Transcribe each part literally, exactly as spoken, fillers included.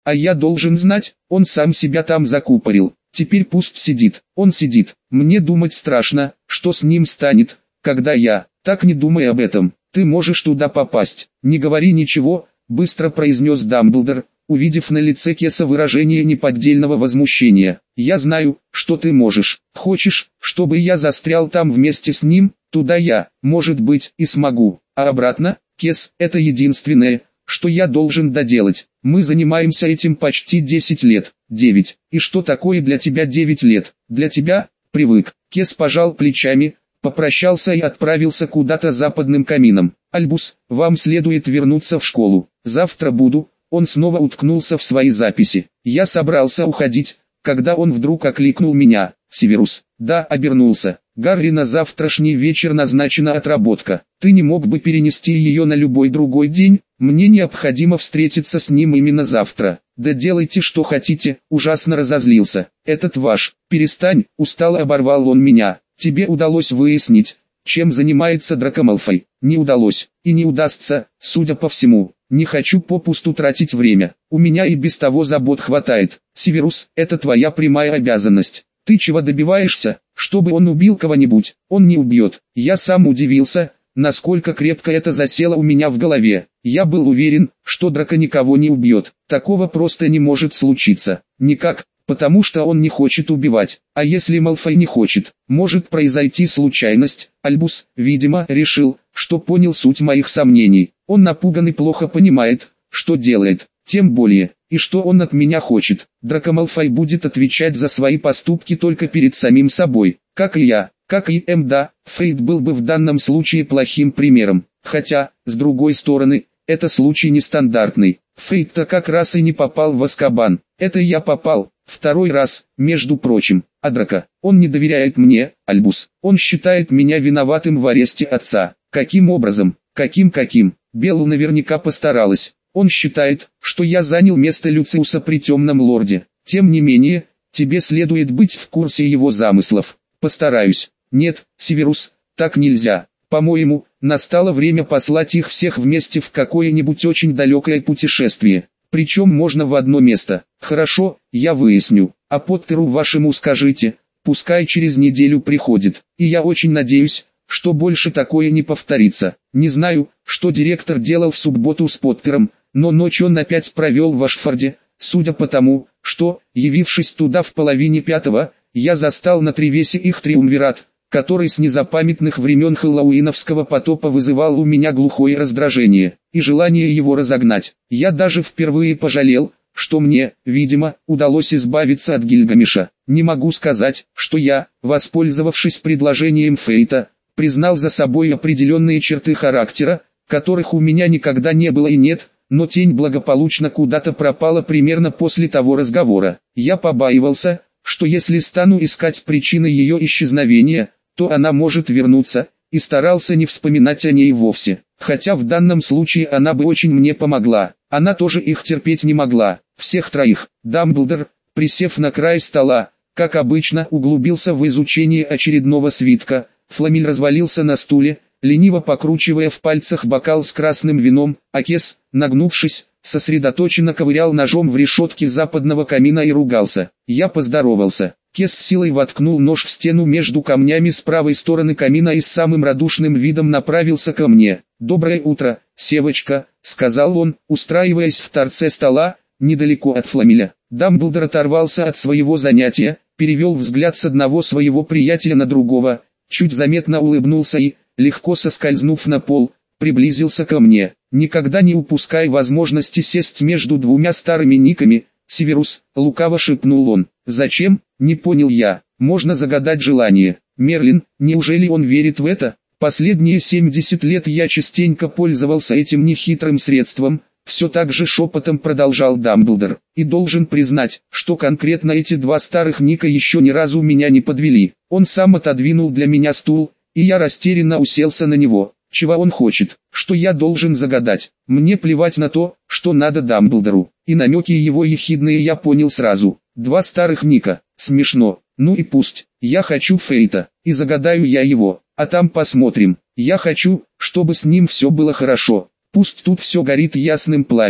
А я должен знать, он сам себя там закупорил. Теперь пусть сидит, он сидит. Мне думать страшно, что с ним станет, когда я, так не думай об этом, ты можешь туда попасть. Не говори ничего, быстро произнес Дамблдор, увидев на лице Кеса выражение неподдельного возмущения. Я знаю, что ты можешь. Хочешь, чтобы я застрял там вместе с ним? Туда я, может быть, и смогу. А обратно, Кес, это единственное, что я должен доделать. Мы занимаемся этим почти десять лет. девять. И что такое для тебя девять лет? Для тебя? Привык. Кес пожал плечами, попрощался и отправился куда-то западным камином. Альбус, вам следует вернуться в школу. Завтра буду. Он снова уткнулся в свои записи. Я собрался уходить, когда он вдруг окликнул меня. Северус. Да, обернулся. Гарри, на завтрашний вечер назначена отработка. Ты не мог бы перенести ее на любой другой день? Мне необходимо встретиться с ним именно завтра. Да делайте что хотите, ужасно разозлился. Этот ваш. Перестань, устало оборвал он меня. Тебе удалось выяснить, чем занимается Драко Малфой? Не удалось, и не удастся, судя по всему. Не хочу попусту тратить время. У меня и без того забот хватает. Северус, это твоя прямая обязанность. Ты чего добиваешься? Чтобы он убил кого-нибудь? Он не убьет. Я сам удивился, насколько крепко это засело у меня в голове. Я был уверен, что Драко никого не убьет. Такого просто не может случиться. Никак, потому что он не хочет убивать. А если Малфой не хочет, может произойти случайность. Альбус, видимо, решил, что понял суть моих сомнений. Он напуган и плохо понимает, что делает. Тем более, и что он от меня хочет. Драко Малфой будет отвечать за свои поступки только перед самим собой, как и я, как и М. Да, Фрейд был бы в данном случае плохим примером. Хотя, с другой стороны, это случай нестандартный. Фрейд-то как раз и не попал в Азкабан. Это я попал, второй раз, между прочим. А Драко, он не доверяет мне, Альбус. Он считает меня виноватым в аресте отца. Каким образом? Каким-каким? Белла наверняка постаралась. Он считает, что я занял место Люциуса при Темном Лорде. Тем не менее, тебе следует быть в курсе его замыслов. Постараюсь. Нет, Северус, так нельзя. По-моему, настало время послать их всех вместе в какое-нибудь очень далекое путешествие. Причем можно в одно место. Хорошо, я выясню. А Поттеру вашему скажите, пускай через неделю приходит. И я очень надеюсь, что больше такое не повторится. Не знаю, что директор делал в субботу с Поттером, но ночь он опять провел в Ашфорде, судя по тому, что, явившись туда в половине пятого, я застал на Тревесе их триумвират, который с незапамятных времен хэллоуиновского потопа вызывал у меня глухое раздражение и желание его разогнать. Я даже впервые пожалел, что мне, видимо, удалось избавиться от Гильгамеша. Не могу сказать, что я, воспользовавшись предложением Фейта, признал за собой определенные черты характера, которых у меня никогда не было и нет, но тень благополучно куда-то пропала примерно после того разговора. Я побаивался, что если стану искать причины ее исчезновения, то она может вернуться, и старался не вспоминать о ней вовсе. Хотя в данном случае она бы очень мне помогла. Она тоже их терпеть не могла. Всех троих. Дамблдор, присев на край стола, как обычно, углубился в изучение очередного свитка. Фламель развалился на стуле, лениво покручивая в пальцах бокал с красным вином, а Кес, нагнувшись, сосредоточенно ковырял ножом в решетке западного камина и ругался. Я поздоровался. Кес с силой воткнул нож в стену между камнями с правой стороны камина и с самым радушным видом направился ко мне. «Доброе утро, Севочка», — сказал он, устраиваясь в торце стола, недалеко от Фламеля. Дамблдор оторвался от своего занятия, перевел взгляд с одного своего приятеля на другого, чуть заметно улыбнулся и, легко соскользнув на пол, приблизился ко мне. «Никогда не упускай возможности сесть между двумя старыми никами, Северус», — лукаво шепнул он. «Зачем?» — не понял я. «Можно загадать желание». Мерлин, неужели он верит в это? Последние семьдесят лет я частенько пользовался этим нехитрым средством, все так же шепотом продолжал Дамблдор. И должен признать, что конкретно эти два старых ника еще ни разу меня не подвели. Он сам отодвинул для меня стул, и я растерянно уселся на него. Чего он хочет? Что я должен загадать? Мне плевать на то, что надо Дамблдору. И намеки его ехидные я понял сразу. Два старых ника. Смешно. Ну и пусть. Я хочу Фейта. И загадаю я его. А там посмотрим. Я хочу, чтобы с ним все было хорошо. Пусть тут все горит ясным пламенем.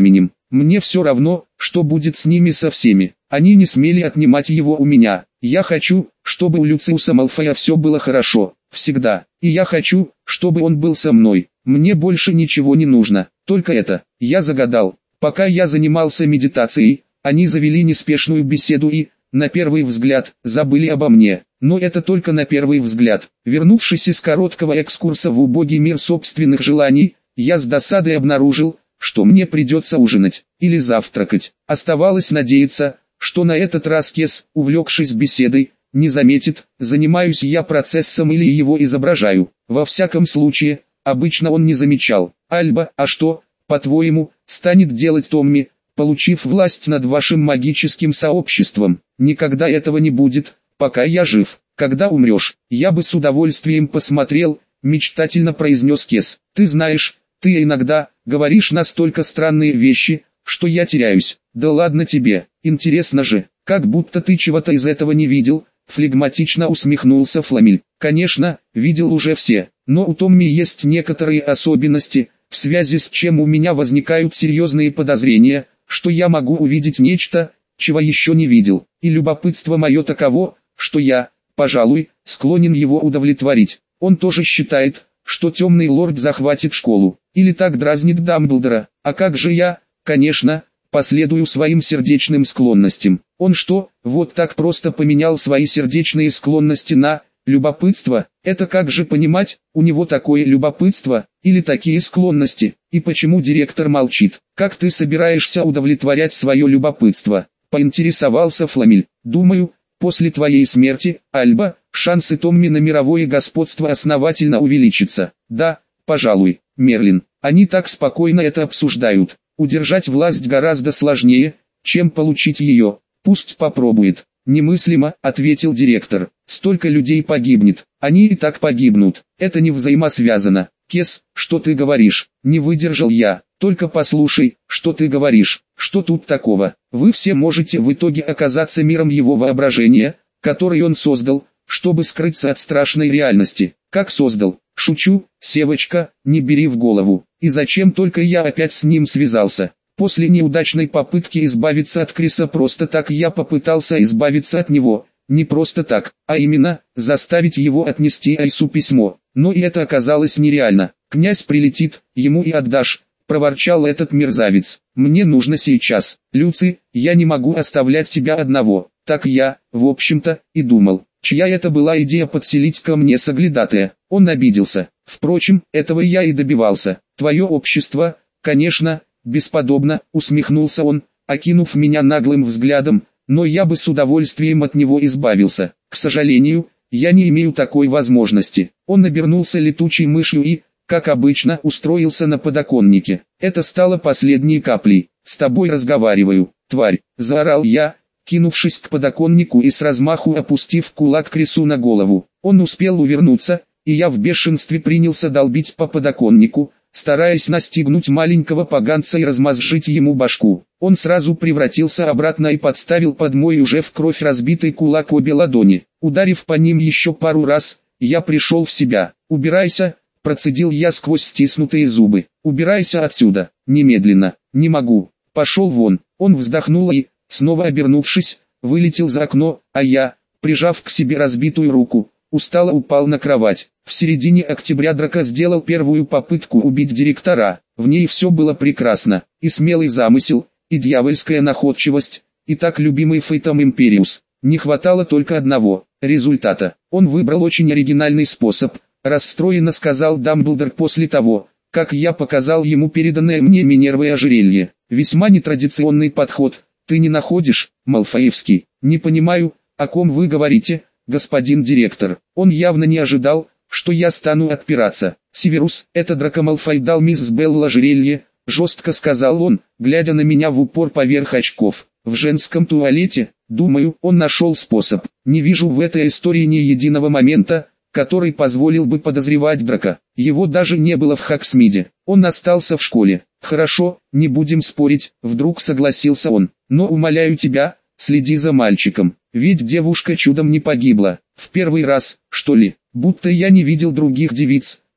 Мне все равно, что будет с ними со всеми. Они не смели отнимать его у меня. Я хочу, чтобы у Люциуса Малфоя все было хорошо, всегда. И я хочу, чтобы он был со мной. Мне больше ничего не нужно, только это. Я загадал. Пока я занимался медитацией, они завели неспешную беседу и, на первый взгляд, забыли обо мне. Но это только на первый взгляд. Вернувшись из короткого экскурса в убогий мир собственных желаний, я с досадой обнаружил, что мне придется ужинать или завтракать. Оставалось надеяться, что на этот раз Кес, увлекшись беседой, не заметит, занимаюсь я процессом или его изображаю. Во всяком случае, обычно он не замечал. Альба, а что, по-твоему, станет делать Томми, получив власть над вашим магическим сообществом? Никогда этого не будет, пока я жив. Когда умрешь, я бы с удовольствием посмотрел, мечтательно произнес Кес. Ты знаешь, ты иногда говоришь настолько странные вещи, что я теряюсь. Да ладно тебе, интересно же, как будто ты чего-то из этого не видел, флегматично усмехнулся Фламель. Конечно, видел уже все, но у Томми есть некоторые особенности, в связи с чем у меня возникают серьезные подозрения, что я могу увидеть нечто, чего еще не видел. И любопытство мое таково, что я, пожалуй, склонен его удовлетворить. Он тоже считает, что темный лорд захватит школу, или так дразнит Дамблдора. А как же я, конечно, последую своим сердечным склонностям. Он что, вот так просто поменял свои сердечные склонности на любопытство? Это как же понимать, у него такое любопытство, или такие склонности? И почему директор молчит? Как ты собираешься удовлетворять свое любопытство? Поинтересовался Фламель. Думаю, после твоей смерти, Альба, шансы Томми на мировое господство основательно увеличатся. Да, пожалуй, Мерлин, они так спокойно это обсуждают. Удержать власть гораздо сложнее, чем получить ее. Пусть попробует. Немыслимо, ответил директор. Столько людей погибнет. Они и так погибнут. Это не взаимосвязано. Кес, что ты говоришь? Не выдержал я. Только послушай, что ты говоришь. Что тут такого? Вы все можете в итоге оказаться миром его воображения, который он создал, чтобы скрыться от страшной реальности. Как создал? Шучу, Севочка, не бери в голову. И зачем только я опять с ним связался? После неудачной попытки избавиться от Криса просто так я попытался избавиться от него. Не просто так, а именно, заставить его отнести Айсу письмо. Но и это оказалось нереально. Князь прилетит, ему и отдашь, проворчал этот мерзавец. Мне нужно сейчас. Люци, я не могу оставлять тебя одного. Так я, в общем-то, и думал. Чья это была идея подселить ко мне соглядатая? Он обиделся. Впрочем, этого я и добивался. Твое общество, конечно, бесподобно, усмехнулся он, окинув меня наглым взглядом, но я бы с удовольствием от него избавился. К сожалению, я не имею такой возможности. Он обернулся летучей мышью и, как обычно, устроился на подоконнике. Это стало последней каплей. С тобой разговариваю, тварь, заорал я, кинувшись к подоконнику и с размаху опустив кулак Крису на голову. Он успел увернуться, и я в бешенстве принялся долбить по подоконнику, стараясь настигнуть маленького поганца и размозжить ему башку. Он сразу превратился обратно и подставил под мой уже в кровь разбитый кулак обе ладони. Ударив по ним еще пару раз, я пришел в себя. «Убирайся», — процедил я сквозь стиснутые зубы. «Убирайся отсюда, немедленно». «Не могу». «Пошел вон». Он вздохнул и, снова обернувшись, вылетел за окно, а я, прижав к себе разбитую руку, устало упал на кровать. В середине октября Драко сделал первую попытку убить директора. В ней все было прекрасно. И смелый замысел, и дьявольская находчивость, и так любимый Фейтом Империус. Не хватало только одного – результата. Он выбрал очень оригинальный способ, расстроенно сказал Дамблдор после того, как я показал ему переданное мне Минервой ожерелье. Весьма нетрадиционный подход, ты не находишь, Малфоевский? Не понимаю, о ком вы говорите, господин директор. Он явно не ожидал, что я стану отпираться. Северус, это Драко Малфой дал мисс Белл ожерелье, жестко сказал он, глядя на меня в упор поверх очков. В женском туалете, думаю, он нашел способ. Не вижу в этой истории ни единого момента, который позволил бы подозревать Драко. Его даже не было в Хоксмиде. Он остался в школе. Хорошо, не будем спорить, вдруг согласился он. Но умоляю тебя, следи за мальчиком. Ведь девушка чудом не погибла. В первый раз, что ли? Будто я не видел других девиц,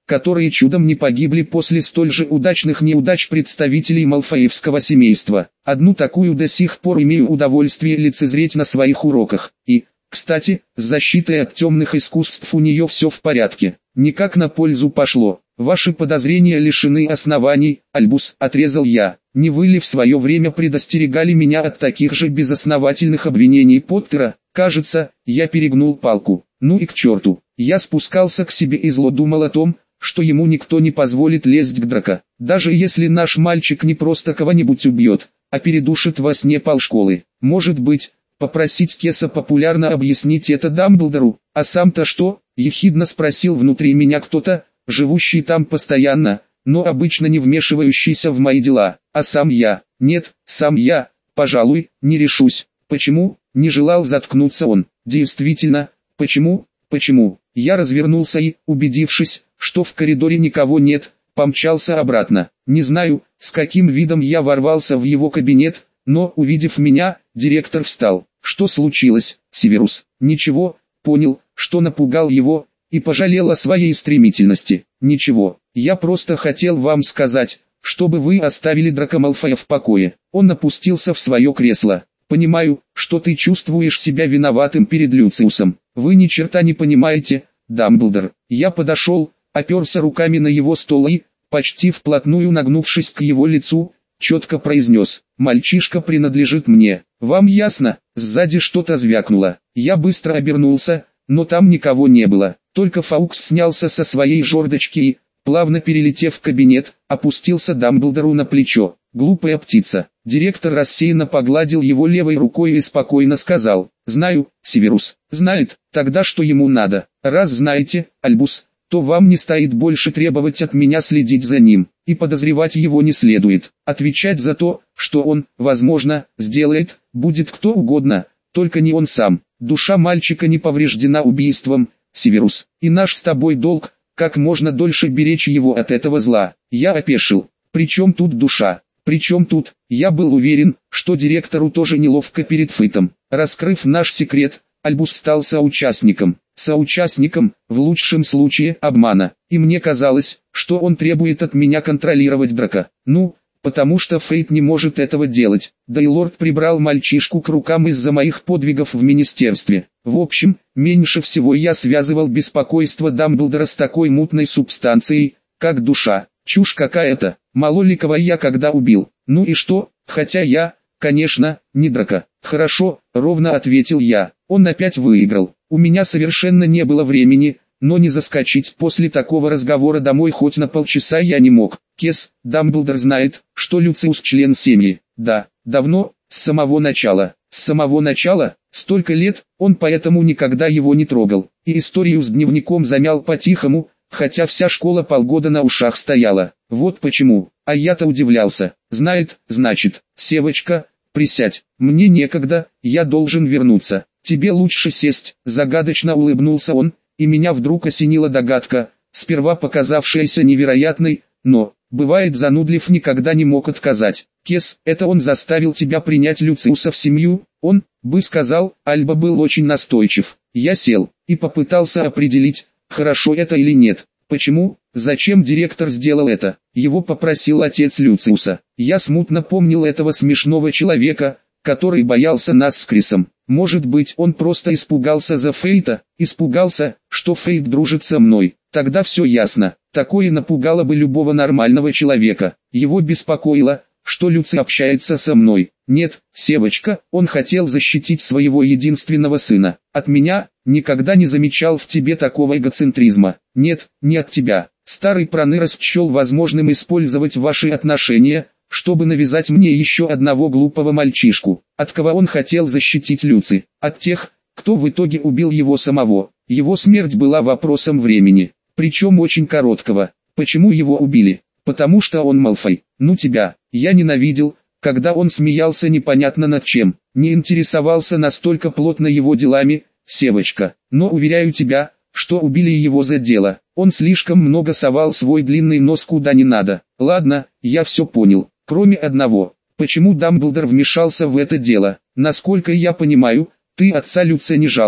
которые чудом не погибли после столь же удачных неудач представителей малфоевского семейства. Одну такую до сих пор имею удовольствие лицезреть на своих уроках. И, кстати, с защитой от темных искусств у нее все в порядке. Никак на пользу пошло. Ваши подозрения лишены оснований, Альбус, отрезал я. Не вы ли в свое время предостерегали меня от таких же безосновательных обвинений Поттера? Кажется, я перегнул палку. Ну и к черту. Я спускался к себе и зло думал о том, что ему никто не позволит лезть к Драко. Даже если наш мальчик не просто кого-нибудь убьет, а передушит во сне полшколы. Может быть, попросить Кеса популярно объяснить это Дамблдору, а сам-то что? Ехидно спросил внутри меня кто-то, живущий там постоянно, но обычно не вмешивающийся в мои дела. А сам я, нет, сам я, пожалуй, не решусь. Почему? Не желал заткнуться он. Действительно, почему? Почему? Я развернулся и, убедившись, что в коридоре никого нет, помчался обратно. Не знаю, с каким видом я ворвался в его кабинет, но, увидев меня, директор встал. Что случилось, Северус? Ничего, понял, что напугал его, и пожалел о своей стремительности. Ничего, я просто хотел вам сказать, чтобы вы оставили Драко Малфоя в покое. Он опустился в свое кресло. Понимаю, что ты чувствуешь себя виноватым перед Люциусом. Вы ни черта не понимаете, Дамблдор. Я подошел, оперся руками на его стол и, почти вплотную нагнувшись к его лицу, четко произнес: «Мальчишка принадлежит мне. Вам ясно?» Сзади что-то звякнуло. Я быстро обернулся, но там никого не было. Только Фаукс снялся со своей жердочки и, плавно перелетев в кабинет, опустился Дамблдору на плечо. «Глупая птица». Директор рассеянно погладил его левой рукой и спокойно сказал: «Знаю, Северус, знает, тогда что ему надо? Раз знаете, Альбус, то вам не стоит больше требовать от меня следить за ним, и подозревать его не следует. Отвечать за то, что он, возможно, сделает, будет кто угодно, только не он сам. Душа мальчика не повреждена убийством, Северус, и наш с тобой долг, как можно дольше беречь его от этого зла». Я опешил. «Причем тут душа? Причем тут?» Я был уверен, что директору тоже неловко перед Фейтом. Раскрыв наш секрет, Альбус стал соучастником. Соучастником, в лучшем случае, обмана. И мне казалось, что он требует от меня контролировать Драко. Ну, потому что Фейт не может этого делать. Да и лорд прибрал мальчишку к рукам из-за моих подвигов в министерстве. В общем, меньше всего я связывал беспокойство Дамблдора с такой мутной субстанцией, как душа. Чушь какая-то. Мало ли кого я когда убил. Ну и что? Хотя я, конечно, не Драко. Хорошо, ровно ответил я. Он опять выиграл. У меня совершенно не было времени, но не заскочить после такого разговора домой хоть на полчаса я не мог. Кес, Дамблдор знает, что Люциус член семьи. Да, давно, с самого начала. С самого начала, столько лет, он поэтому никогда его не трогал. И историю с дневником замял по-тихому, хотя вся школа полгода на ушах стояла. Вот почему. А я-то удивлялся. Знает, значит. Севочка, присядь. Мне некогда, я должен вернуться. Тебе лучше сесть. Загадочно улыбнулся он, и меня вдруг осенила догадка, сперва показавшаяся невероятной, но, бывает, занудлив никогда не мог отказать. Кес, это он заставил тебя принять Люциуса в семью? Он, бы сказал, Альба был очень настойчив. Я сел и попытался определить, хорошо это или нет. Почему, зачем директор сделал это? Его попросил отец Люциуса. Я смутно помнил этого смешного человека, который боялся нас с Крисом. Может быть, он просто испугался за Фейта, испугался, что Фейт дружит со мной. Тогда все ясно. Такое напугало бы любого нормального человека. Его беспокоило, что Люци общается со мной. Нет, Севочка, он хотел защитить своего единственного сына. От меня, никогда не замечал в тебе такого эгоцентризма. Нет, не от тебя. Старый проныра счел возможным использовать ваши отношения, чтобы навязать мне еще одного глупого мальчишку. От кого он хотел защитить Люци? От тех, кто в итоге убил его самого. Его смерть была вопросом времени, причем очень короткого. Почему его убили? Потому что он Малфой. Ну тебя, я ненавидел, когда он смеялся непонятно над чем, не интересовался настолько плотно его делами, Севочка. Но уверяю тебя, что убили его за дело. Он слишком много совал свой длинный нос куда не надо. Ладно, я все понял. Кроме одного, почему Дамблдор вмешался в это дело? Насколько я понимаю, ты отца Люция не жаловал.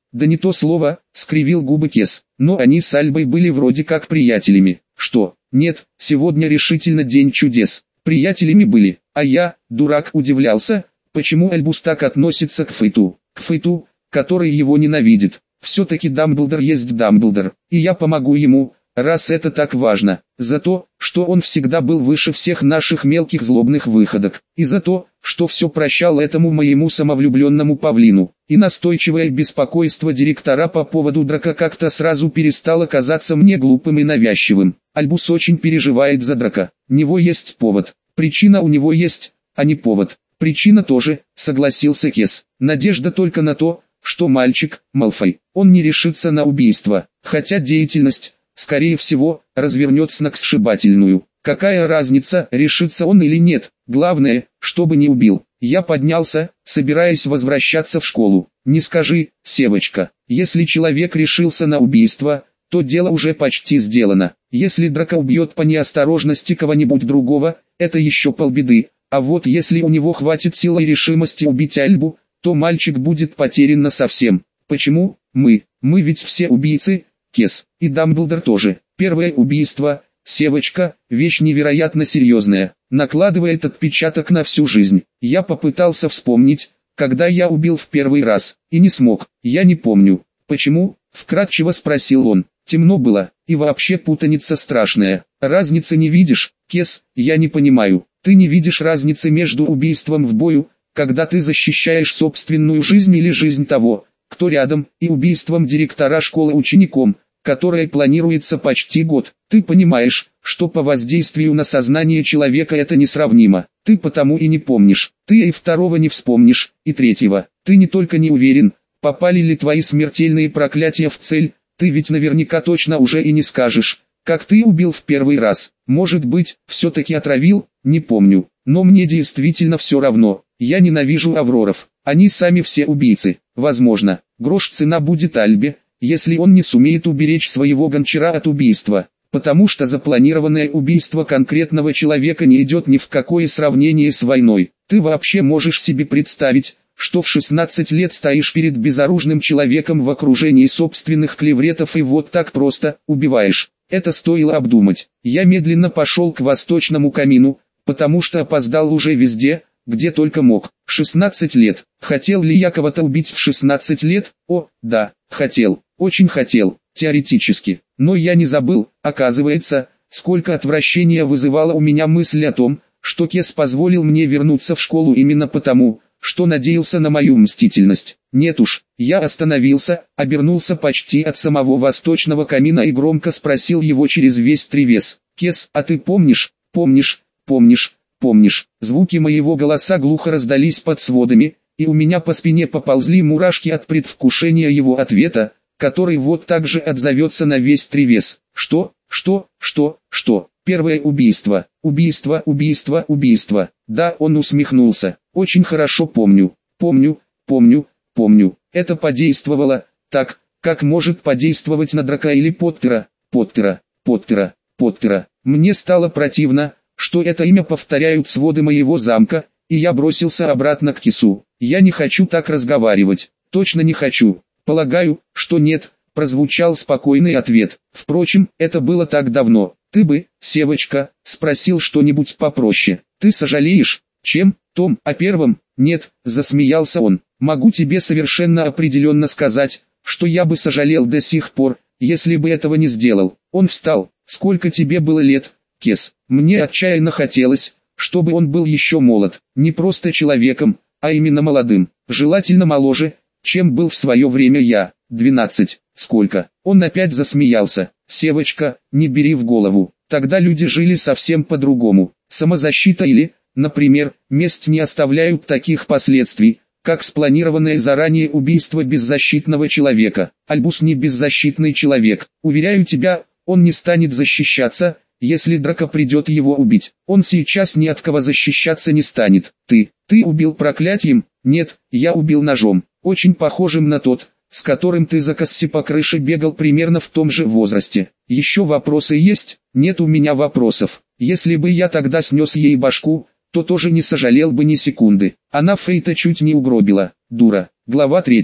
Да не то слово, скривил губы Кес. Но они с Альбой были вроде как приятелями. Что? Нет, сегодня решительно день чудес. Приятелями были, а я, дурак, удивлялся, почему Альбус так относится к Фейту. К Фейту, который его ненавидит. Все-таки Дамблдор есть Дамблдор, и я помогу ему, раз это так важно. За то, что он всегда был выше всех наших мелких злобных выходок. И за то, что все прощал этому моему самовлюбленному павлину. И настойчивое беспокойство директора по поводу Драка как-то сразу перестало казаться мне глупым и навязчивым. Альбус очень переживает за Драка. У него есть повод. Причина у него есть, а не повод. Причина тоже, согласился Кес. Надежда только на то, что мальчик, Малфой, он не решится на убийство. Хотя деятельность, скорее всего, развернется на сшибательную. Какая разница, решится он или нет, главное, чтобы не убил. Я поднялся, собираясь возвращаться в школу. Не скажи, Севочка, если человек решился на убийство, то дело уже почти сделано. Если Драко убьет по неосторожности кого-нибудь другого, это еще полбеды. А вот если у него хватит силы и решимости убить Альбу, то мальчик будет потерян насовсем. Почему? Мы, мы ведь все убийцы, Кес, и Дамблдор тоже. Первое убийство, Севочка, вещь невероятно серьезная, накладывает отпечаток на всю жизнь. Я попытался вспомнить, когда я убил в первый раз, и не смог. Я не помню. Почему? Вкратчиво спросил он. Темно было, и вообще путаница страшная. Разницы не видишь, Кес? Я не понимаю. Ты не видишь разницы между убийством в бою, когда ты защищаешь собственную жизнь или жизнь того, кто рядом, и убийством директора школы учеником, которое планируется почти год. Ты понимаешь, что по воздействию на сознание человека это несравнимо. Ты потому и не помнишь. Ты и второго не вспомнишь, и третьего. Ты не только не уверен, попали ли твои смертельные проклятия в цель, ты ведь наверняка точно уже и не скажешь, как ты убил в первый раз. Может быть, все-таки отравил, не помню. Но мне действительно все равно. Я ненавижу Авроров. Они сами все убийцы. Возможно, грош цена будет Альбе, если он не сумеет уберечь своего гончара от убийства. Потому что запланированное убийство конкретного человека не идет ни в какое сравнение с войной. Ты вообще можешь себе представить, что в шестнадцать лет стоишь перед безоружным человеком в окружении собственных клевретов и вот так просто убиваешь? Это стоило обдумать. Я медленно пошел к восточному камину, потому что опоздал уже везде, где только мог. шестнадцать лет. Хотел ли я кого-то убить в шестнадцать лет? О, да, хотел. Очень хотел, теоретически. Но я не забыл, оказывается, сколько отвращения вызывала у меня мысль о том, что Кес позволил мне вернуться в школу именно потому, что надеялся на мою мстительность. Нет уж, я остановился, обернулся почти от самого восточного камина и громко спросил его через весь тревес. «Кес, а ты помнишь, помнишь, помнишь, помнишь?» Звуки моего голоса глухо раздались под сводами, и у меня по спине поползли мурашки от предвкушения его ответа, который вот так же отзовется на весь тревес. «Что, что, что, что?» Первое убийство, убийство, убийство, убийство. Да, он усмехнулся. Очень хорошо помню, помню, помню, помню. Это подействовало, так, как может подействовать на Драка или Поттера, Поттера, Поттера, Поттера. Мне стало противно, что это имя повторяют своды моего замка, и я бросился обратно к Кесу. Я не хочу так разговаривать, точно не хочу. Полагаю, что нет, прозвучал спокойный ответ. Впрочем, это было так давно. Ты бы, Севочка, спросил что-нибудь попроще. Ты сожалеешь? Чем, Том, о первом? Нет, засмеялся он. Могу тебе совершенно определенно сказать, что я бы сожалел до сих пор, если бы этого не сделал. Он встал. Сколько тебе было лет, Кес? Мне отчаянно хотелось, чтобы он был еще молод. Не просто человеком, а именно молодым. Желательно моложе, чем был в свое время я. Двенадцать. Сколько? Он опять засмеялся. Севочка, не бери в голову. Тогда люди жили совсем по-другому. Самозащита или, например, месть не оставляют таких последствий, как спланированное заранее убийство беззащитного человека. Альбус не беззащитный человек. Уверяю тебя, он не станет защищаться, если Драко придет его убить. Он сейчас ни от кого защищаться не станет. Ты, ты убил проклятием? Нет, я убил ножом, очень похожим на тот, с которым ты за Касси по крыше бегал примерно в том же возрасте. Еще вопросы есть? Нет у меня вопросов. Если бы я тогда снес ей башку, то тоже не сожалел бы ни секунды. Она Фейта чуть не угробила. Дура. Глава третья.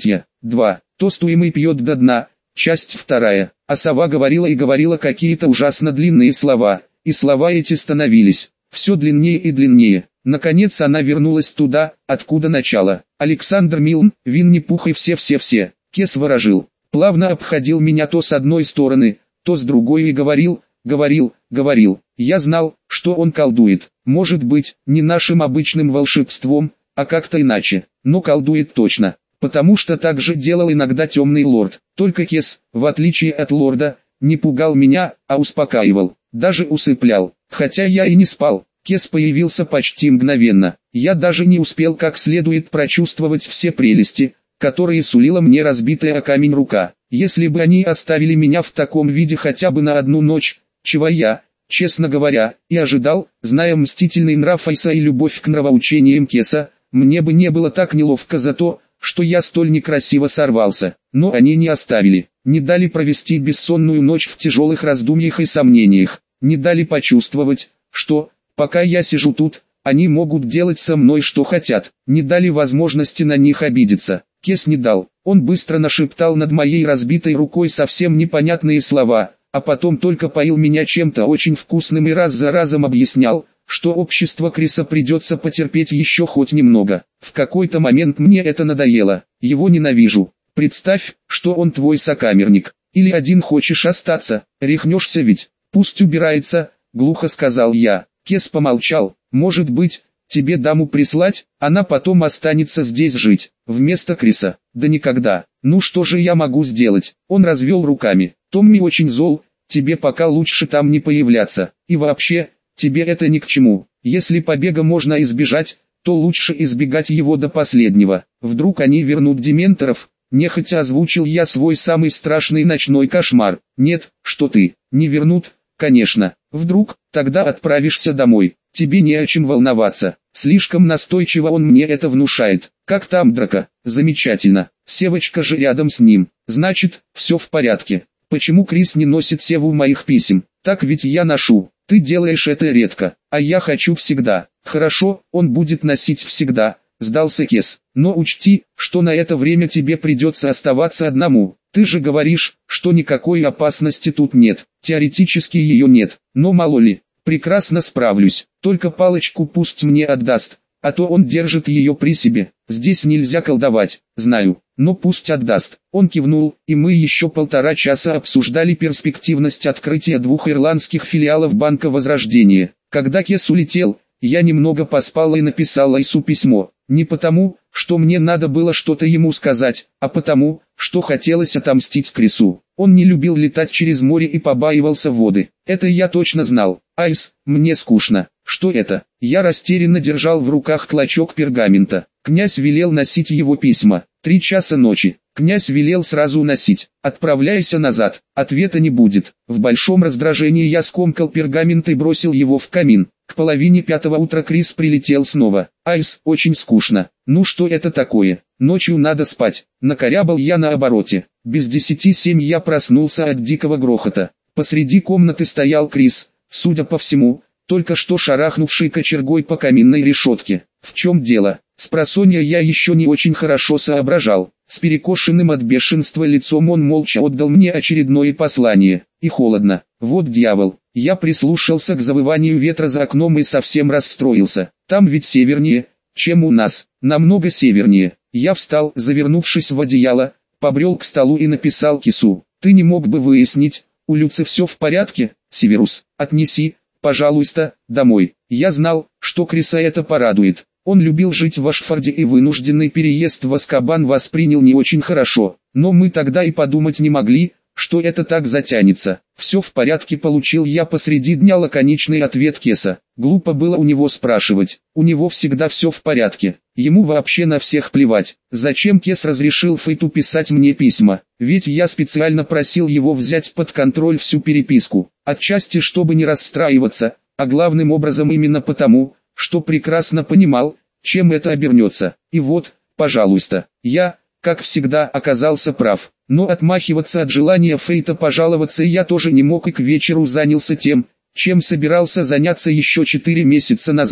два. Тостуемый пьет до дна. Часть вторая. А сова говорила и говорила какие-то ужасно длинные слова, и слова эти становились все длиннее и длиннее. Наконец она вернулась туда, откуда начало. Александр Милн, Винни-Пух и все-все-все. Кес ворожил, плавно обходил меня то с одной стороны, то с другой и говорил, говорил, говорил. Я знал, что он колдует. Может быть, не нашим обычным волшебством, а как-то иначе, но колдует точно. Потому что так же делал иногда темный лорд. Только Кес, в отличие от лорда, не пугал меня, а успокаивал, даже усыплял. Хотя я и не спал. Кес появился почти мгновенно. Я даже не успел как следует прочувствовать все прелести, которые сулила мне разбитая о камень рука. Если бы они оставили меня в таком виде хотя бы на одну ночь, чего я, честно говоря, и ожидал, зная мстительный нрав Айса и любовь к нравоучениям Кеса, мне бы не было так неловко за то, что я столь некрасиво сорвался. Но они не оставили, не дали провести бессонную ночь в тяжелых раздумьях и сомнениях, не дали почувствовать, что, пока я сижу тут, они могут делать со мной что хотят, не дали возможности на них обидеться. Кес не дал, он быстро нашептал над моей разбитой рукой совсем непонятные слова, а потом только поил меня чем-то очень вкусным и раз за разом объяснял, что общество Криса придется потерпеть еще хоть немного. В какой-то момент мне это надоело, его ненавижу. Представь, что он твой сокамерник, или один хочешь остаться, рехнешься ведь, пусть убирается, глухо сказал я. Кес помолчал, может быть, тебе даму прислать, она потом останется здесь жить, вместо Криса. Да никогда. Ну что же я могу сделать? Он развел руками. Томми очень зол, тебе пока лучше там не появляться. И вообще, тебе это ни к чему. Если побега можно избежать, то лучше избегать его до последнего. Вдруг они вернут дементоров? Нехотя озвучил я свой самый страшный ночной кошмар. Нет, что ты, не вернут, конечно. Вдруг, тогда отправишься домой. Тебе не о чем волноваться. Слишком настойчиво он мне это внушает. Как там драка? Замечательно. Севочка же рядом с ним. Значит, все в порядке. Почему Крис не носит Севу моих писем? Так ведь я ношу. Ты делаешь это редко, а я хочу всегда. Хорошо, он будет носить всегда, сдался Кес. Но учти, что на это время тебе придется оставаться одному. Ты же говоришь, что никакой опасности тут нет. Теоретически ее нет, но мало ли. Прекрасно справлюсь, только палочку пусть мне отдаст, а то он держит ее при себе. Здесь нельзя колдовать, знаю, но пусть отдаст. Он кивнул, и мы еще полтора часа обсуждали перспективность открытия двух ирландских филиалов Банка Возрождения. Когда Кес улетел, я немного поспал и написал Айсу письмо. Не потому, что мне надо было что-то ему сказать, а потому, что хотелось отомстить Крису. Он не любил летать через море и побаивался воды. Это я точно знал. Айс, мне скучно. Что это? Я растерянно держал в руках клочок пергамента. Князь велел носить его письма. Три часа ночи. Князь велел сразу носить. Отправляйся назад. Ответа не будет. В большом раздражении я скомкал пергамент и бросил его в камин. К половине пятого утра Крис прилетел снова. Айс, очень скучно. Ну что это такое? Ночью надо спать. Накорябал я на обороте. Без десяти семь я проснулся от дикого грохота. Посреди комнаты стоял Крис, судя по всему, только что шарахнувший кочергой по каминной решетке. В чем дело? Спросонья я еще не очень хорошо соображал. С перекошенным от бешенства лицом он молча отдал мне очередное послание. И холодно. Вот дьявол. Я прислушался к завыванию ветра за окном и совсем расстроился. Там ведь севернее, чем у нас. Намного севернее. Я встал, завернувшись в одеяло, побрел к столу и написал Кесу. Ты не мог бы выяснить, у Люцы все в порядке? Северус, отнеси, пожалуйста, домой. Я знал, что Криса это порадует. Он любил жить в Ашфорде и вынужденный переезд в Азкабан воспринял не очень хорошо. Но мы тогда и подумать не могли, что это так затянется. Все в порядке, получил я посреди дня лаконичный ответ Кеса. Глупо было у него спрашивать. У него всегда все в порядке. Ему вообще на всех плевать. Зачем Кес разрешил Фейту писать мне письма? Ведь я специально просил его взять под контроль всю переписку. Отчасти чтобы не расстраиваться, а главным образом именно потому, что прекрасно понимал, чем это обернется. И вот, пожалуйста, я, как всегда, оказался прав. Но отмахиваться от желания Фейта пожаловаться я тоже не мог и к вечеру занялся тем, чем собирался заняться еще четыре месяца назад,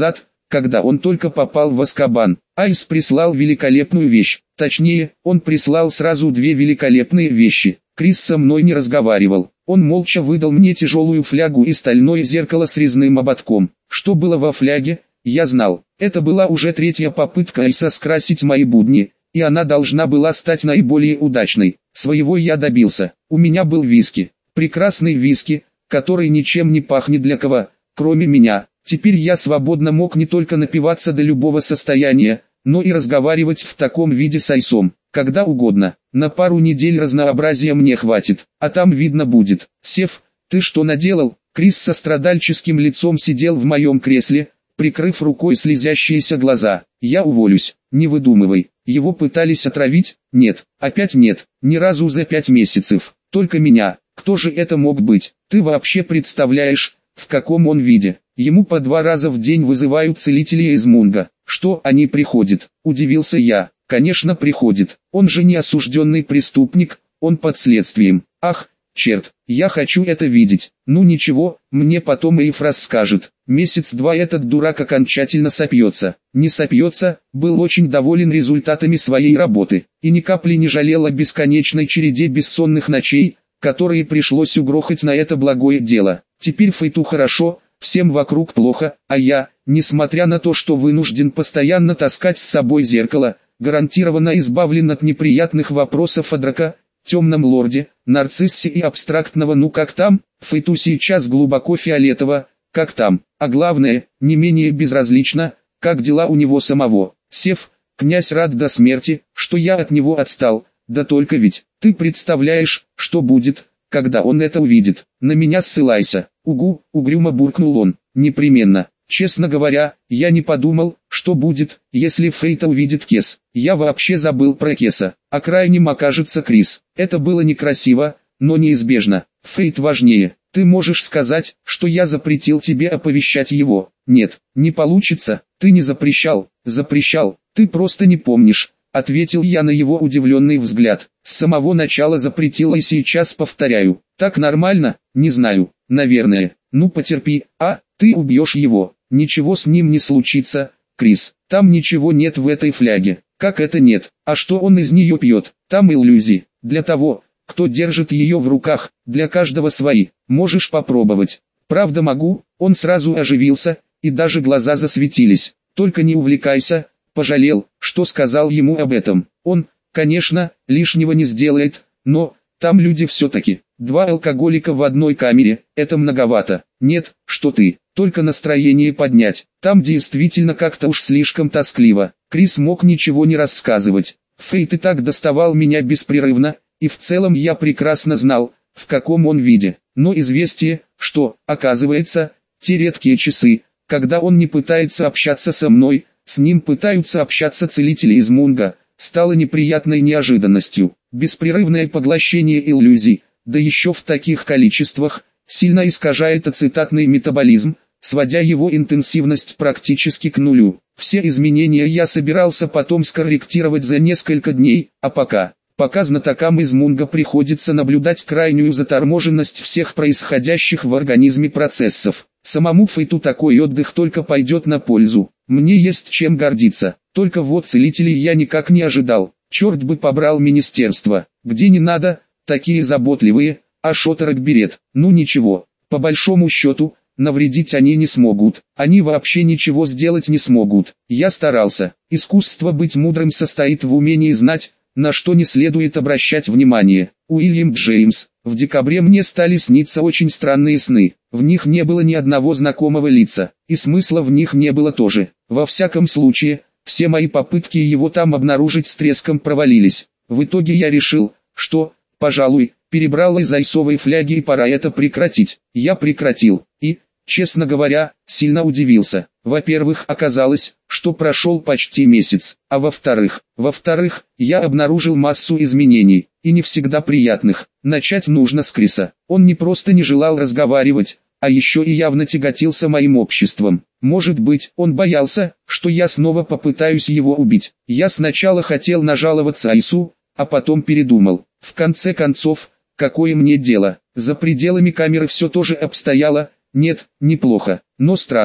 когда он только попал в Азкабан. Айс прислал великолепную вещь, точнее, он прислал сразу две великолепные вещи. Крис со мной не разговаривал, он молча выдал мне тяжелую флягу и стальное зеркало с резным ободком. Что было во фляге, я знал. Это была уже третья попытка Айса скрасить мои будни, и она должна была стать наиболее удачной. Своего я добился. У меня был виски, прекрасный виски, который ничем не пахнет для кого, кроме меня. Теперь я свободно мог не только напиваться до любого состояния, но и разговаривать в таком виде с Айсом, когда угодно. На пару недель разнообразия мне хватит, а там видно будет. Сев, ты что наделал? Крис со страдальческим лицом сидел в моем кресле, прикрыв рукой слезящиеся глаза. Я уволюсь, не выдумывай. Его пытались отравить? Нет, опять нет, ни разу за пять месяцев. Только меня. Кто же это мог быть? Ты вообще представляешь, в каком он виде? Ему по два раза в день вызывают целителей из Мунга. Что, они приходят? Удивился я. Конечно приходит. Он же не осужденный преступник, он под следствием. Ах, черт, я хочу это видеть. Ну ничего, мне потом Эйф расскажет. Месяц-два этот дурак окончательно сопьется. Не сопьется, был очень доволен результатами своей работы. И ни капли не жалел о бесконечной череде бессонных ночей, которые пришлось угрохать на это благое дело. Теперь Фейту хорошо, всем вокруг плохо, а я, несмотря на то, что вынужден постоянно таскать с собой зеркало, гарантированно избавлен от неприятных вопросов о Драко, темном лорде, нарциссе и абстрактного «ну как там», Фейту сейчас глубоко фиолетово, как там, а главное, не менее безразлично, как дела у него самого. Сев, князь рад до смерти, что я от него отстал, да только ведь, ты представляешь, что будет, когда он это увидит. На меня ссылайся. Угу, угрюмо буркнул он. Непременно. Честно говоря, я не подумал, что будет, если Фейта увидит Кес. Я вообще забыл про Кеса. А крайним окажется Крис. Это было некрасиво, но неизбежно. Фейт важнее. Ты можешь сказать, что я запретил тебе оповещать его. Нет, не получится. Ты не запрещал. Запрещал. Ты просто не помнишь. Ответил я на его удивленный взгляд. С самого начала запретил и сейчас повторяю. Так нормально? Не знаю. Наверное. Ну потерпи, а, ты убьешь его. Ничего с ним не случится, Крис. Там ничего нет в этой фляге. Как это нет? А что он из нее пьет? Там иллюзии. Для того, кто держит ее в руках, для каждого свои. Можешь попробовать. Правда могу. Он сразу оживился, и даже глаза засветились. Только не увлекайся. Пожалел, что сказал ему об этом. Он, конечно, лишнего не сделает, но там люди все-таки. Два алкоголика в одной камере, это многовато. Нет, что ты, только настроение поднять. Там действительно как-то уж слишком тоскливо. Крис мог ничего не рассказывать. Фейт и так доставал меня беспрерывно, и в целом я прекрасно знал, в каком он виде. Но известие, что, оказывается, те редкие часы, когда он не пытается общаться со мной, с ним пытаются общаться целители из Мунга, стало неприятной неожиданностью. Беспрерывное поглощение иллюзий, да еще в таких количествах, сильно искажает ацетатный метаболизм, сводя его интенсивность практически к нулю. Все изменения я собирался потом скорректировать за несколько дней, а пока, пока знатокам из Мунга приходится наблюдать крайнюю заторможенность всех происходящих в организме процессов. Самому Фейту такой отдых только пойдет на пользу. Мне есть чем гордиться, только вот целителей я никак не ожидал. Черт бы побрал министерство, где не надо, такие заботливые, а Шоторок берет. Ну ничего, по большому счету, навредить они не смогут, они вообще ничего сделать не смогут. Я старался. Искусство быть мудрым состоит в умении знать, на что не следует обращать внимание. Уильям Джеймс. В декабре мне стали сниться очень странные сны. В них не было ни одного знакомого лица, и смысла в них не было тоже. Во всяком случае, все мои попытки его там обнаружить с треском провалились. В итоге я решил, что, пожалуй, перебрал из айсовой фляги и пора это прекратить. Я прекратил, и, честно говоря, сильно удивился. Во-первых, оказалось, что прошел почти месяц, а во-вторых, во-вторых, я обнаружил массу изменений, и не всегда приятных. Начать нужно с Криса. Он не просто не желал разговаривать, а еще и явно тяготился моим обществом. Может быть, он боялся, что я снова попытаюсь его убить. Я сначала хотел нажаловаться Айсу, а потом передумал. В конце концов, какое мне дело? За пределами камеры все тоже обстояло, нет, неплохо, но странно.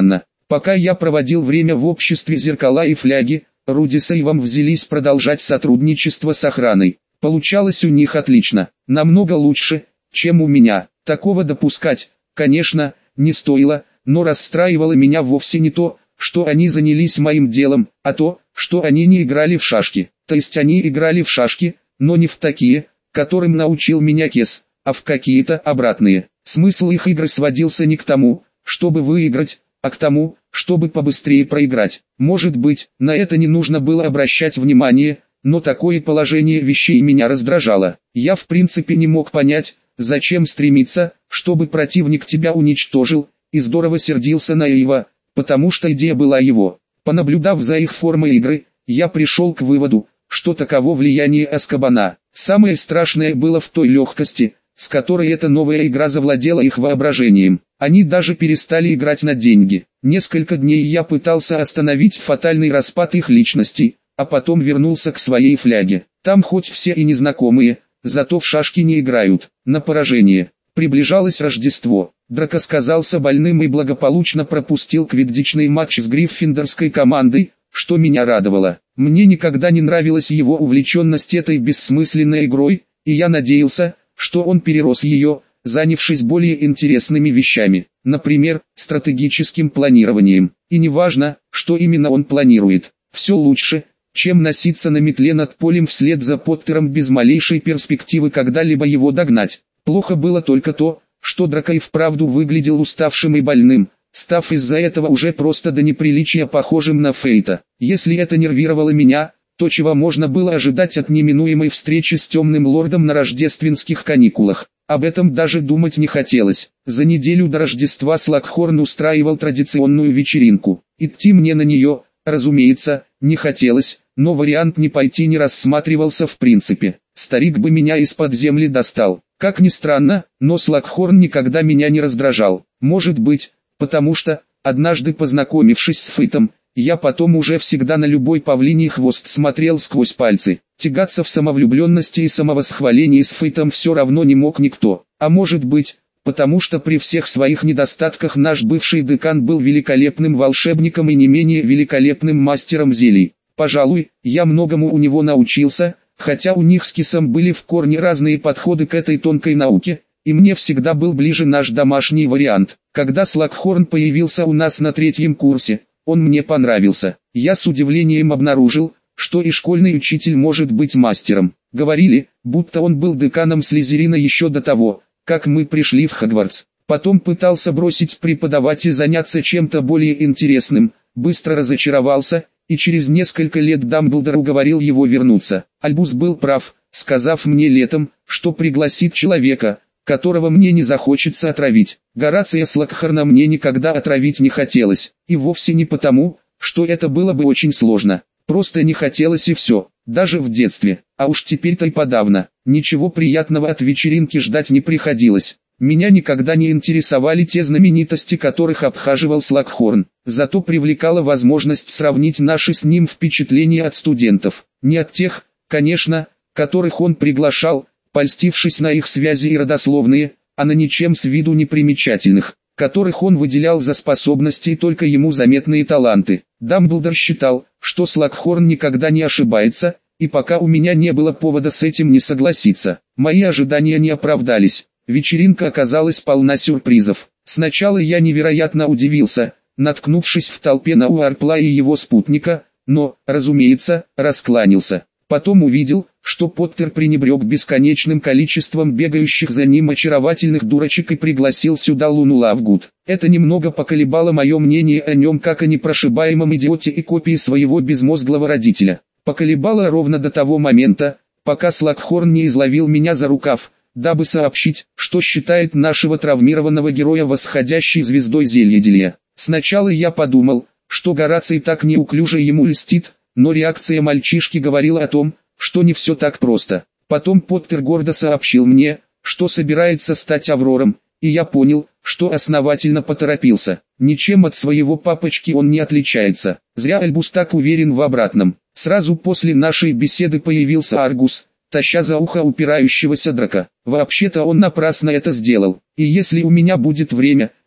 Пока я проводил время в обществе зеркала и фляги, Руди с Эйвом взялись продолжать сотрудничество с охраной. Получалось у них отлично, намного лучше, чем у меня. Такого допускать, конечно, не стоило, но расстраивало меня вовсе не то, что они занялись моим делом, а то, что они не играли в шашки. То есть они играли в шашки, но не в такие, которым научил меня Кес, а в какие-то обратные. Смысл их игры сводился не к тому, чтобы выиграть, а к тому, чтобы побыстрее проиграть. Может быть, на это не нужно было обращать внимание, но такое положение вещей меня раздражало. Я в принципе не мог понять, зачем стремиться, чтобы противник тебя уничтожил, и здорово сердился на Эйва, потому что идея была его. Понаблюдав за их формой игры, я пришел к выводу, что таково влияние Азкабана. Самое страшное было в той легкости, с которой эта новая игра завладела их воображением. Они даже перестали играть на деньги. Несколько дней я пытался остановить фатальный распад их личностей, а потом вернулся к своей фляге. Там хоть все и незнакомые, зато в шашки не играют, на поражение. Приближалось Рождество. Драко сказался больным и благополучно пропустил квиддичный матч с гриффиндорской командой, что меня радовало. Мне никогда не нравилась его увлеченность этой бессмысленной игрой, и я надеялся, что он перерос ее, занявшись более интересными вещами, например, стратегическим планированием. И неважно, что именно он планирует, все лучше, чем носиться на метле над полем вслед за Поттером без малейшей перспективы когда-либо его догнать. Плохо было только то, что Драко и вправду выглядел уставшим и больным, став из-за этого уже просто до неприличия похожим на Фейта. Если это нервировало меня, то чего можно было ожидать от неминуемой встречи с Темным Лордом на рождественских каникулах? Об этом даже думать не хотелось. За неделю до Рождества Слакхорн устраивал традиционную вечеринку. Идти мне на нее, разумеется, не хотелось, но вариант не пойти не рассматривался в принципе. Старик бы меня из-под земли достал. Как ни странно, но Слакхорн никогда меня не раздражал. Может быть, потому что, однажды познакомившись с Фейтом, я потом уже всегда на любой павлиний хвост смотрел сквозь пальцы. Тягаться в самовлюбленности и самовосхвалении с Фейтом все равно не мог никто. А может быть, потому что при всех своих недостатках наш бывший декан был великолепным волшебником и не менее великолепным мастером зелий. Пожалуй, я многому у него научился, хотя у них с Кисом были в корне разные подходы к этой тонкой науке, и мне всегда был ближе наш домашний вариант. Когда Слакхорн появился у нас на третьем курсе, он мне понравился. Я с удивлением обнаружил, что и школьный учитель может быть мастером. Говорили, будто он был деканом Слизерина еще до того, как мы пришли в Хогвартс. Потом пытался бросить преподавать и заняться чем-то более интересным, быстро разочаровался, и через несколько лет Дамблдор уговорил его вернуться. Альбус был прав, сказав мне летом, что пригласит человека, которого мне не захочется отравить. Горация Слакхорна мне никогда отравить не хотелось, и вовсе не потому, что это было бы очень сложно. Просто не хотелось и все, даже в детстве, а уж теперь-то и подавно. Ничего приятного от вечеринки ждать не приходилось. Меня никогда не интересовали те знаменитости, которых обхаживал Слакхорн, зато привлекала возможность сравнить наши с ним впечатления от студентов. Не от тех, конечно, которых он приглашал, польстившись на их связи и родословные, а на ничем с виду не примечательных, которых он выделял за способности и только ему заметные таланты. Дамблдор считал, что Слакхорн никогда не ошибается, и пока у меня не было повода с этим не согласиться. Мои ожидания не оправдались. Вечеринка оказалась полна сюрпризов. Сначала я невероятно удивился, наткнувшись в толпе на Уарпла и его спутника, но, разумеется, раскланялся. Потом увидел, что Поттер пренебрег бесконечным количеством бегающих за ним очаровательных дурочек и пригласил сюда Луну Лавгуд. Это немного поколебало мое мнение о нем как о непрошибаемом идиоте и копии своего безмозглого родителя. Поколебало ровно до того момента, пока Слакхорн не изловил меня за рукав, дабы сообщить, что считает нашего травмированного героя восходящей звездой зельеделия. Сначала я подумал, что Гораций так неуклюже ему льстит, но реакция мальчишки говорила о том, что не все так просто. Потом Поттер гордо сообщил мне, что собирается стать Аврором, и я понял, что основательно поторопился. Ничем от своего папочки он не отличается. Зря Альбус так уверен в обратном. Сразу после нашей беседы появился Аргус, таща за ухо упирающегося Драко. Вообще-то он напрасно это сделал, и если у меня будет время,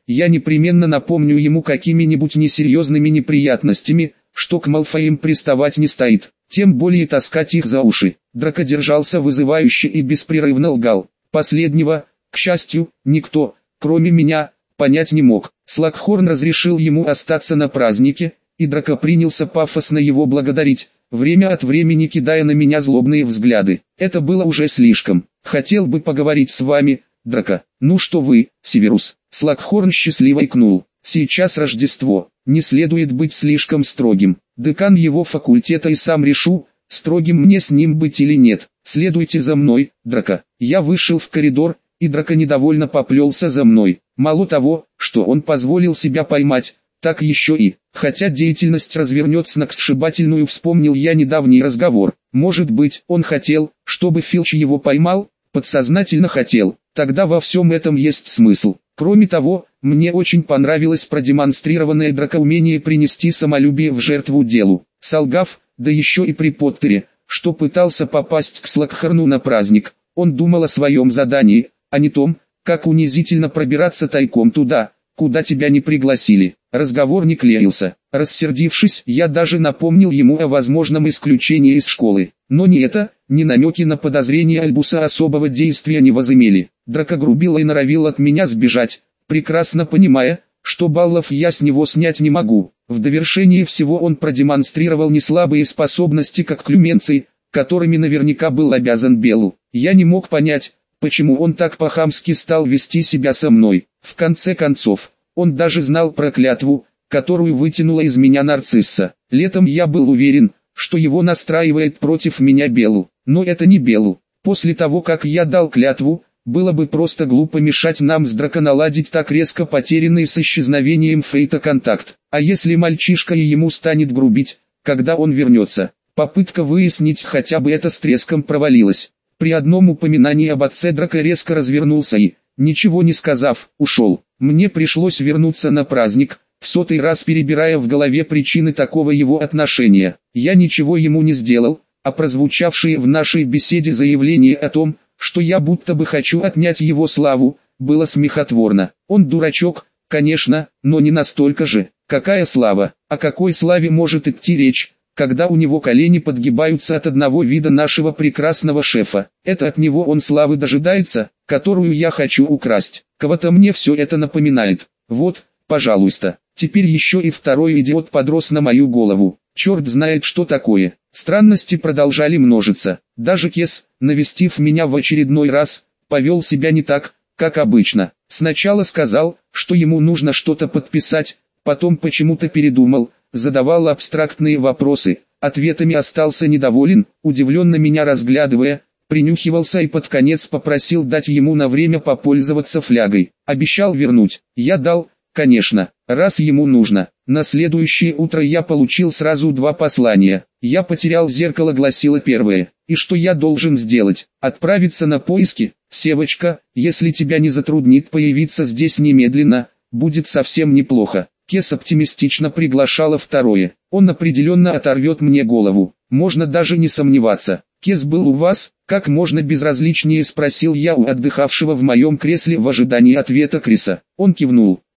я непременно напомню ему какими-нибудь несерьезными неприятностями, что к Малфоям приставать не стоит, тем более таскать их за уши. Драко держался вызывающе и беспрерывно лгал. Последнего, к счастью, никто, кроме меня, понять не мог. Слакхорн разрешил ему остаться на празднике, и Драко принялся пафосно его благодарить, время от времени кидая на меня злобные взгляды. Это было уже слишком. Хотел бы поговорить с вами, Драко. Ну что вы, Северус? Слакхорн счастливо икнул. Сейчас Рождество, не следует быть слишком строгим. Декан его факультета и сам решу, строгим мне с ним быть или нет. Следуйте за мной, Драко. Я вышел в коридор, и Драко недовольно поплелся за мной. Мало того, что он позволил себя поймать, так еще и, хотя деятельность развернется на сшибательную, вспомнил я недавний разговор. Может быть, он хотел, чтобы Филч его поймал? Подсознательно хотел. Тогда во всем этом есть смысл. Кроме того, мне очень понравилось продемонстрированное Драко умение принести самолюбие в жертву делу. Солгав, да еще и при Поттере, что пытался попасть к Слакхорну на праздник, он думал о своем задании, а не том, как унизительно пробираться тайком туда, куда тебя не пригласили. Разговор не клеился. Рассердившись, я даже напомнил ему о возможном исключении из школы. Но ни это, ни намеки на подозрения Альбуса особого действия не возымели. Драко грубил и норовил от меня сбежать, прекрасно понимая, что баллов я с него снять не могу. В довершение всего он продемонстрировал неслабые способности как клюменцы, которыми наверняка был обязан Беллу. Я не мог понять, почему он так по-хамски стал вести себя со мной. В конце концов, он даже знал про клятву, которую вытянула из меня нарцисса. Летом я был уверен, что его настраивает против меня Беллу. Но это не Беллу. После того, как я дал клятву, было бы просто глупо мешать нам с Драко наладить так резко потерянный с исчезновением Фейта контакт. А если мальчишка и ему станет грубить, когда он вернется? Попытка выяснить хотя бы это с треском провалилась. При одном упоминании об отце Драко резко развернулся и, ничего не сказав, ушел. Мне пришлось вернуться на праздник, в сотый раз перебирая в голове причины такого его отношения. Я ничего ему не сделал, а прозвучавшее в нашей беседе заявление о том, что я будто бы хочу отнять его славу, было смехотворно. Он дурачок, конечно, но не настолько же. Какая слава? О какой славе может идти речь, когда у него колени подгибаются от одного вида нашего прекрасного шефа? Это от него он славы дожидается, которую я хочу украсть. Кого-то мне все это напоминает. Вот, пожалуйста, теперь еще и второй идиот подрос на мою голову. Черт знает что такое. Странности продолжали множиться. Даже Кес, навестив меня в очередной раз, повел себя не так, как обычно. Сначала сказал, что ему нужно что-то подписать, потом почему-то передумал, задавал абстрактные вопросы, ответами остался недоволен, удивленно меня разглядывая, принюхивался и под конец попросил дать ему на время попользоваться флягой. Обещал вернуть. Я дал, конечно, раз ему нужно. На следующее утро я получил сразу два послания. «Я потерял зеркало», гласило первое. «И что я должен сделать? Отправиться на поиски? Севочка, если тебя не затруднит появиться здесь немедленно, будет совсем неплохо». Кес оптимистично приглашала второе. «Он определенно оторвет мне голову. Можно даже не сомневаться». «Кес был у вас?» Как можно безразличнее спросил я у отдыхавшего в моем кресле в ожидании ответа Криса. Он кивнул.